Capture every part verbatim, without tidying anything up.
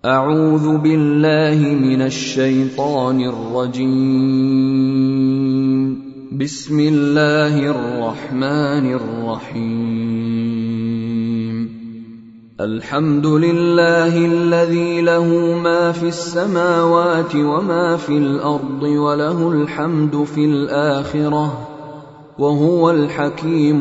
أعوذ بالله من الشيطان الرجيم. بسم الله الرحمن الرحيم. الحمد لله الذي له ما في السماوات وما في الأرض وله الحمد في الآخرة وهو الحكيم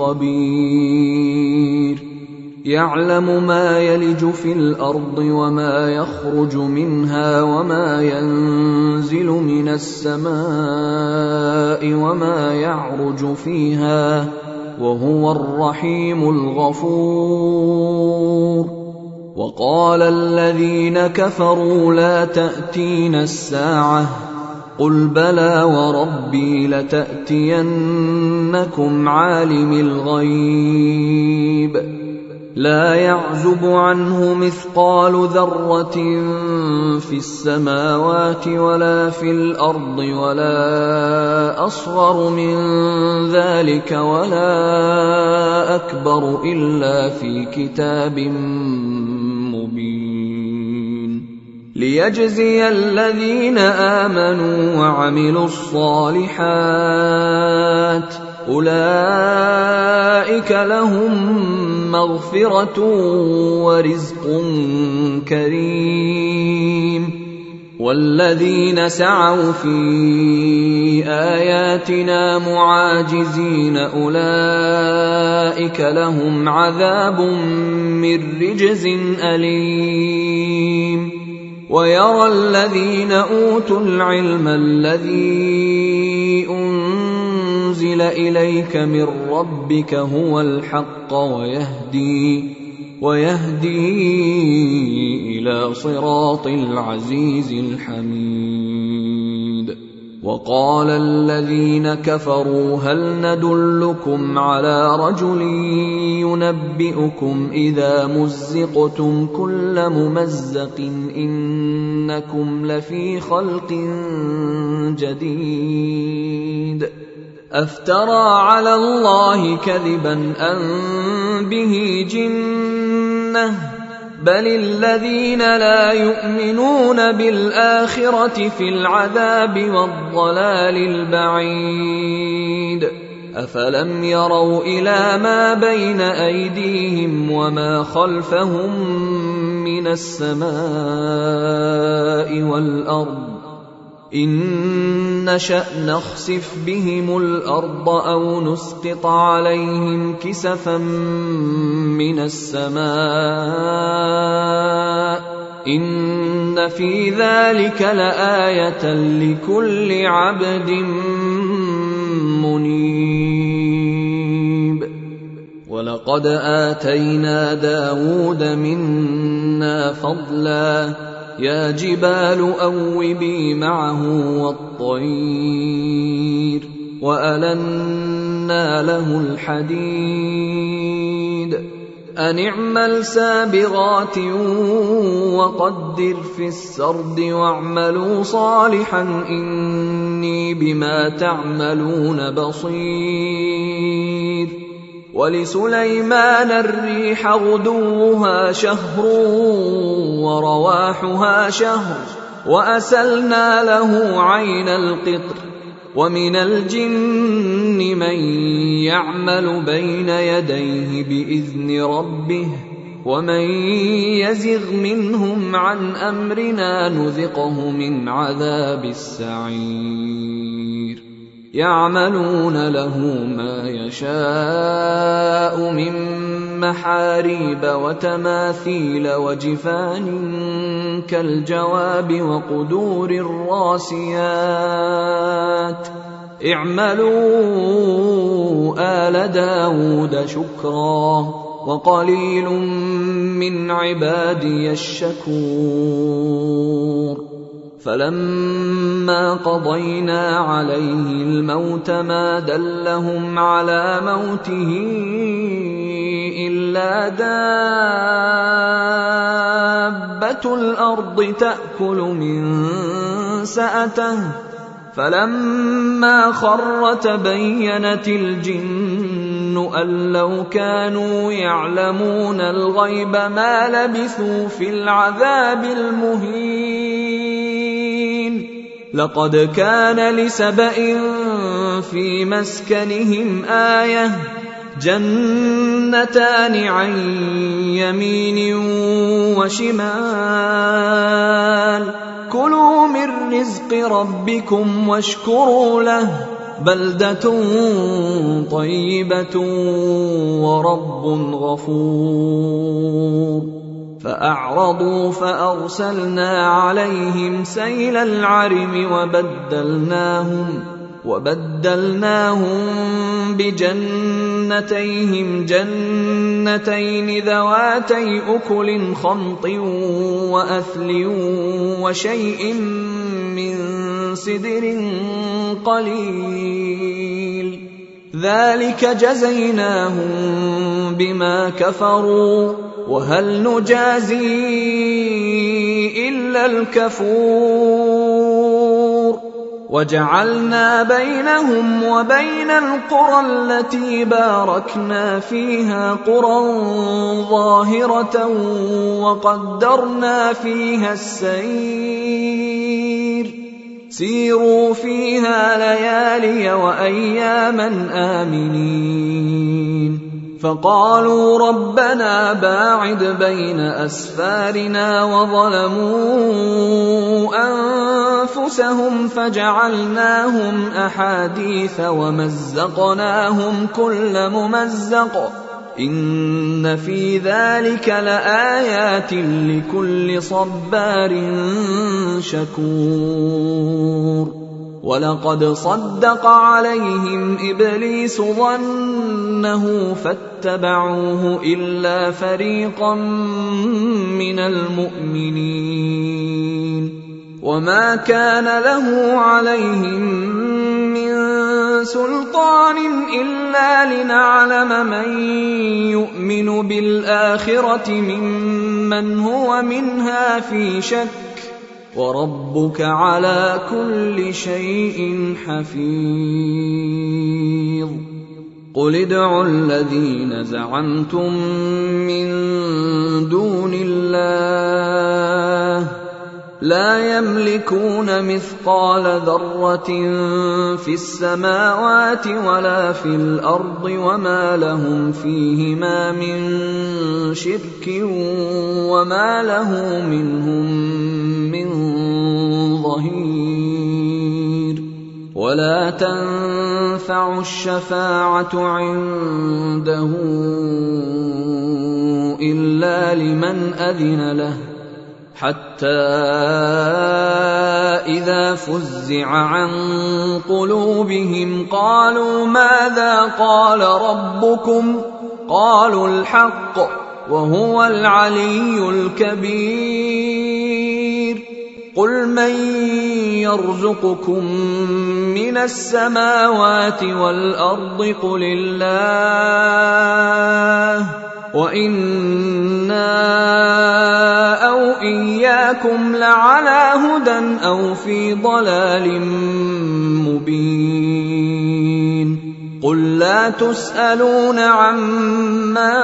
الخبير. يعلم ما يلج في الأرض وما يخرج منها وما ينزل من السماء وما يعرج فيها وهو الرحيم الغفور. وقال الذين كفروا لا تأتينا الساعة قل بلى وربي لتأتينكم عالم الغيب لا يعزب عنه مثقال ذرة في السماوات ولا في الأرض ولا أصغر من ذلك ولا أكبر إلا في كتاب مبين ليجزي الذين آمنوا وعملوا الصالحات أولئك لهم مغفرة ورزق كريم. والذين سعوا في آياتنا معاجزين أولئك لهم عذاب من رجز أليم. ويرى الذين أوتوا العلم الذي أنزل إليك من ربك هو الحق ويهدي ويهدي إلى صراط العزيز الحميد. وقال الذين كفروا هل ندلكم على رجل ينبئكم إذا مزقتم كل ممزق إنكم لفي خلق جديد أفترى على الله كذبا أم به جنة بل الذين لا يؤمنون بالآخرة في العذاب والضلال البعيد. أفلم يروا إلى ما بين أيديهم وما خلفهم من السماء والأرض إن نشأ نخسف بهم الأرض أو نسقط عليهم كسفا من السماء إن في ذلك لآية لكل عبد منيب. ولقد آتينا داود منا فضلا يا جبال أوبي معه والطير وألنا له الحديد أن اعمل سابغات وقدر في السرد واعملوا صالحا إني بما تعملون بصير. ولسليمان الريح غدوها شهر ورواحها شهر وأسلنا له عين القطر ومن الجن من يعمل بين يديه بإذن ربه ومن يزغ منهم عن أمرنا نذقه من عذاب السعير. يعملون له ما يشاء من محاريب وتماثيل وجفان كالجواب وقدور الراسيات اعملوا آل داود شكرا وقليل من عبادي الشكور. فلما قضينا عليه الموت ما دلهم على موته إلا دابة الأرض تأكل من سأته فلما خر تبينت الجن يظن أن لو كانوا يعلمون الغيب ما لبثوا في العذاب المهين لقد كان لسبإ في مسكنهم آية جنتان عن يمين وشمال كلوا من رزق ربكم واشكروا له بلدة طيبة ورب غفور فأعرضوا فأرسلنا عليهم سيل العرم وبدلناهم وبدلناهم بجنتيهم جنتين ذواتي أكل خمط وأثل وشيء من سدر قليل ذلك جزيناهم بما كفروا وهل نجازي إلا الكفور وجعلنا بينهم وبين القرى التي باركنا فيها قرى ظاهرة وقدرنا فيها السير سيروا فيها ليالي وأياما آمنين فقالوا ربنا باعد بين أسفارنا وظلموا أنفسهم فجعلناهم أحاديث ومزقناهم كل ممزق إن في ذلك لآيات لكل صبار شكور ولقد صدق عليهم إبليس ظنه فاتبعوه إلا فريقا من المؤمنين وما كان له عليهم من سلطان إلا لنعلم من يؤمن بالآخرة ممن هو منها في شك وربك على كل شيء حفيظ قل ادعوا الذين زعمتم من دون الله لا يملكون مثقال ذرة في السماوات ولا في الأرض وما لهم فيهما من شرك وما له منهم من ظهير ولا تنفع الشفاعة عنده إلا لمن أذن له حتى إذا فزع عن قلوبهم قالوا ماذا قال ربكم قالوا الحق وهو العلي الكبير قل من يرزقكم من السماوات والأرض قل الله وإنا أو إياكم لعلى هدى أو في ضلال مبين قل لا تسألون عما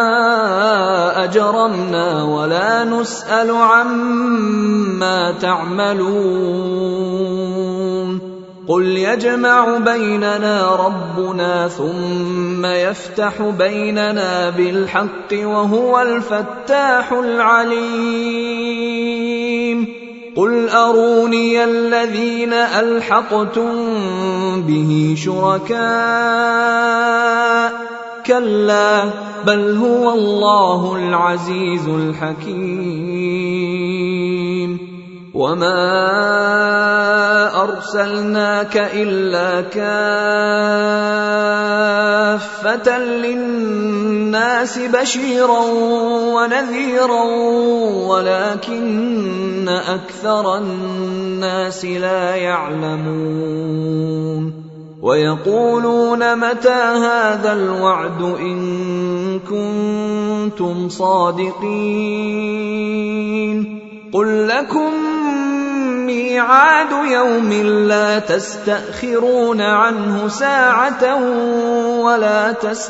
أجرمنا ولا نسأل عما تعملون قل يجمع بيننا ربنا ثم يفتح بيننا بالحق وهو الفتاح العليم قل أروني الذين ألحقتم به شركاء كلا بل هو الله العزيز الحكيم وما أرسلناك إلا كافة للناس بشيرا ونذيرا ولكن أكثر الناس لا يعلمون ويقولون متى هذا الوعد إن كنتم صادقين قل لكم ميعاد يوم لا تستأخرون عنه ساعة ولا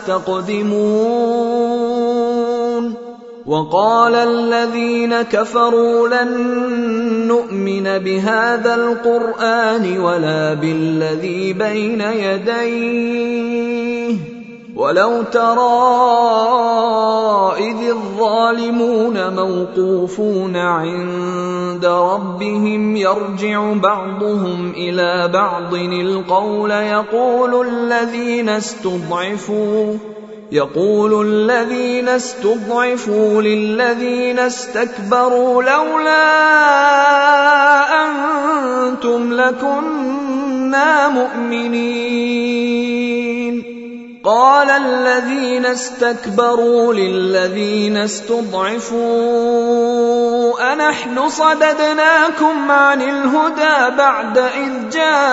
تستقدمون وقال الذين كفروا لن نؤمن بهذا القرآن ولا بالذي بين يديه ولو ترى إذ الظالمون موقوفون عند ربهم يرجع بعضهم إلى بعض القول يقول الذين استضعفوا يقول الذين استضعفوا للذين استكبروا لولا أنتم لكنا مؤمنين قال الذين استكبروا للذين استضعفوا أنحن صددناكم عن الهدى بعد إذ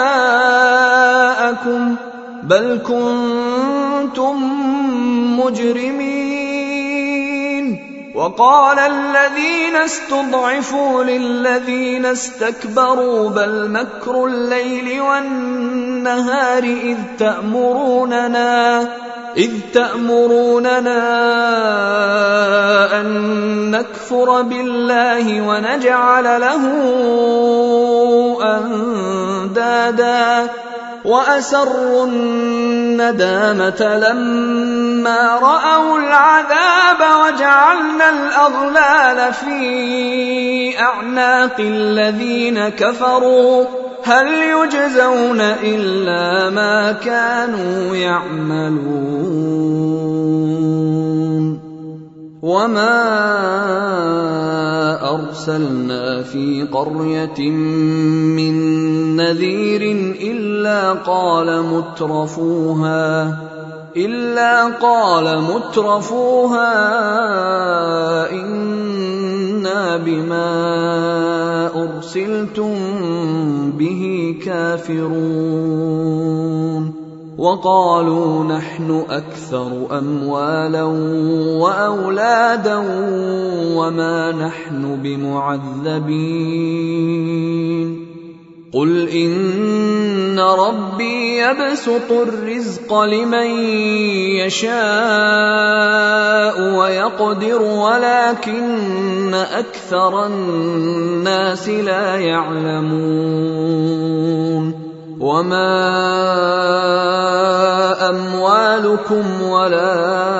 جاءكم بل كنتم مجرمين وقال الذين استضعفوا للذين استكبروا بل مكر الليل والنهار إذ تأمروننا إذ تأمروننا أن نكفر بالله ونجعل له أندادا وأسروا الندامة لما رأوا العذاب وجعلنا الأغلال في أعناق الذين كفروا هل يجزون إلا ما كانوا يعملون وما أرسلنا في قرية من نذير إلا قال مترفوها إلا قال مترفوها إنا بما أرسلتم به كافرون وقالوا نحن أكثر أموالا وأولادا وما نحن بمعذبين قل إن ربي يبسط الرزق لمن يشاء ويقدر ولكن أكثر الناس لا يعلمون وما أموالكم ولا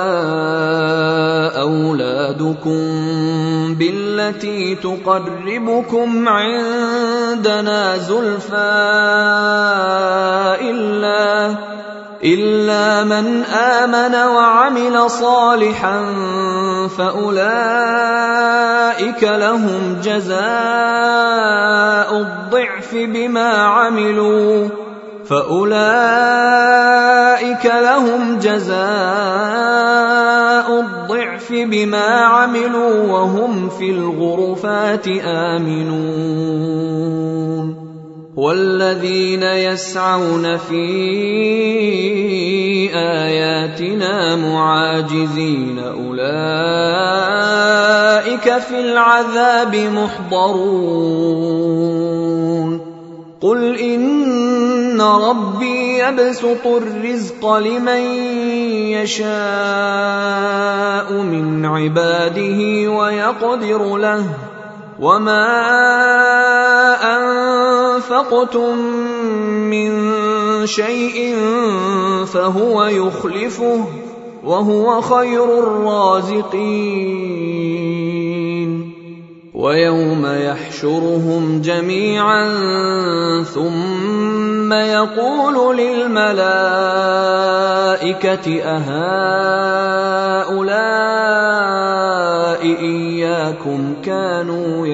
أولادكم بالتي تقربكم عندنا زلفى إلا إلا من آمن وعمل صالحا فأولئك لهم جزاء الضعف بما عملوا فأولئك لهم جزاء الضعف بما عملوا وهم في الغرفات آمنون والذين يسعون في آياتنا معاجزين أولئك في العذاب محضرون قل إن ربي يبسط الرزق لمن يشاء من عباده ويقدر له وما أنفقتم من شيء فهو يخلفه وهو خير الرازقين ويوم يحشرهم جميعا ثم يقول للملائكة أهؤلاء إياكم كانوا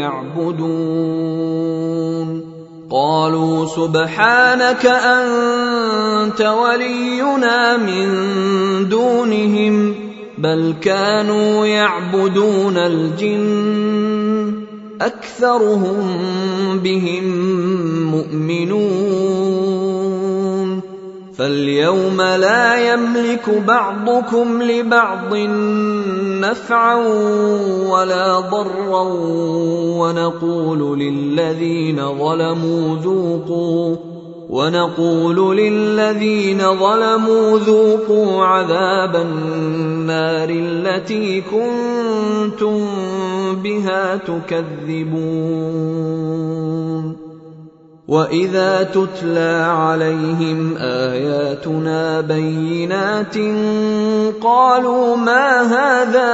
يعبدون قالوا سبحانك أنت ولينا من دونهم بل كانوا يعبدون الجن أكثرهم بهم مؤمنون فاليوم لا يملك بعضكم لبعض نفعا ولا ضرا ونقول للذين ظلموا ذوقوا ونقول للذين ظلموا ذوقوا عذاب النار التي كنتم بها تكذبون. وَإِذَا تُتْلَى عَلَيْهِمْ آيَاتُنَا بَيِّنَاتٍ قَالُوا مَا هَذَا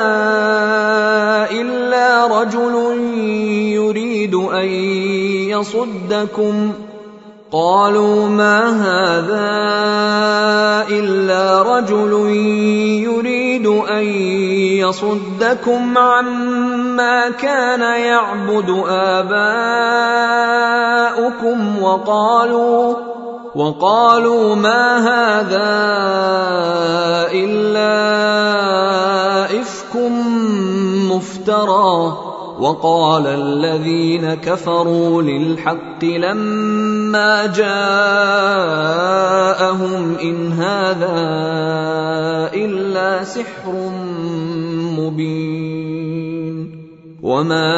إِلَّا رَجُلٌ يُرِيدُ أَن يَصُدَّكُمْ قالوا ما هذا إلا رجل يريد أن يصدكم عما كان يعبد آباؤكم وقالوا وقالوا ما هذا إلا إفك مفترى. وقال الذين كفروا للحق لما جاءهم إن هذا إلا سحر مبين. وما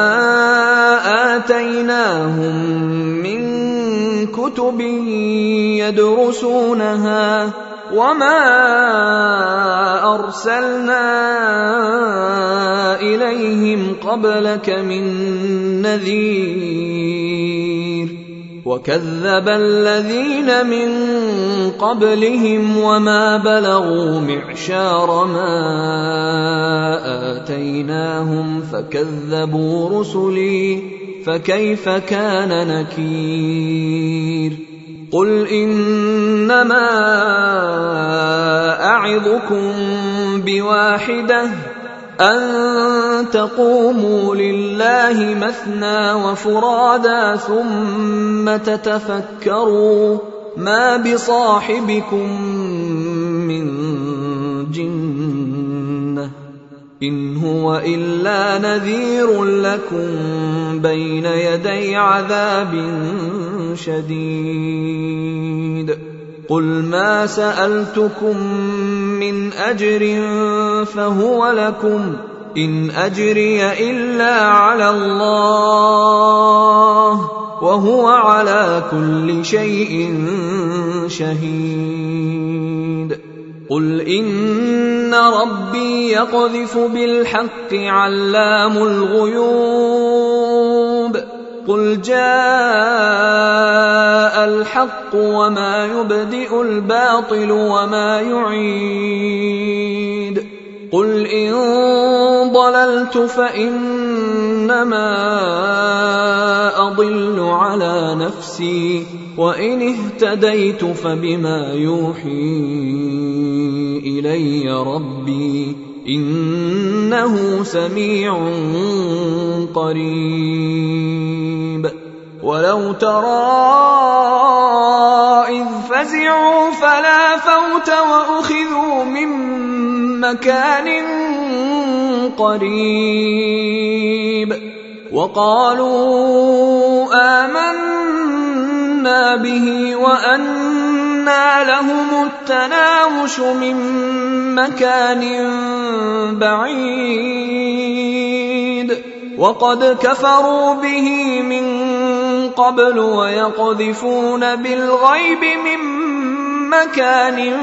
آتيناهم من كتب يدرسونها وما أرسلنا إليهم قبلك من نذير. وكذب الذين من قبلهم وما بلغوا معشار ما آتيناهم فكذبوا رسلي فكيف كان نكير. قل إنما أعظكم بواحدة أن تقوموا لله مثنى وفرادا ثم تتفكروا ما بصاحبكم من جنة إن هو إلا نذير لكم بين يدي عذاب شديد. قل ما سألتكم من أجر فهو لكم إن أجري إلا على الله وهو على كل شيء شهيد. قل إن ربي يقذف بالحق علام الغيوب. قل جاء الحق وما يبدئ الباطل وما يعيد. قل إن ضللت فإنما أضل على نفسي وإن اهتديت فبما يوحي إلي ربي إنه سميع قريب. ولو ترى إذ فزعوا فلا فوت وأخذوا من مكان قريب وقالوا آمنا به وأنى لهم التناوش من مكان بعيد وقد كفروا به من قبل ويقذفون بالغيب من مكان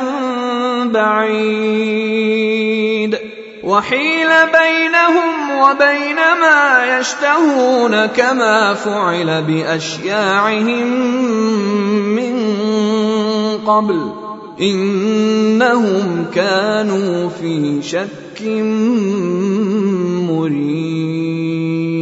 بعيد. وحيل بينهم وبين ما يشتهون كما فعل بأشياعهم من قبل إنهم كانوا في شك مريب.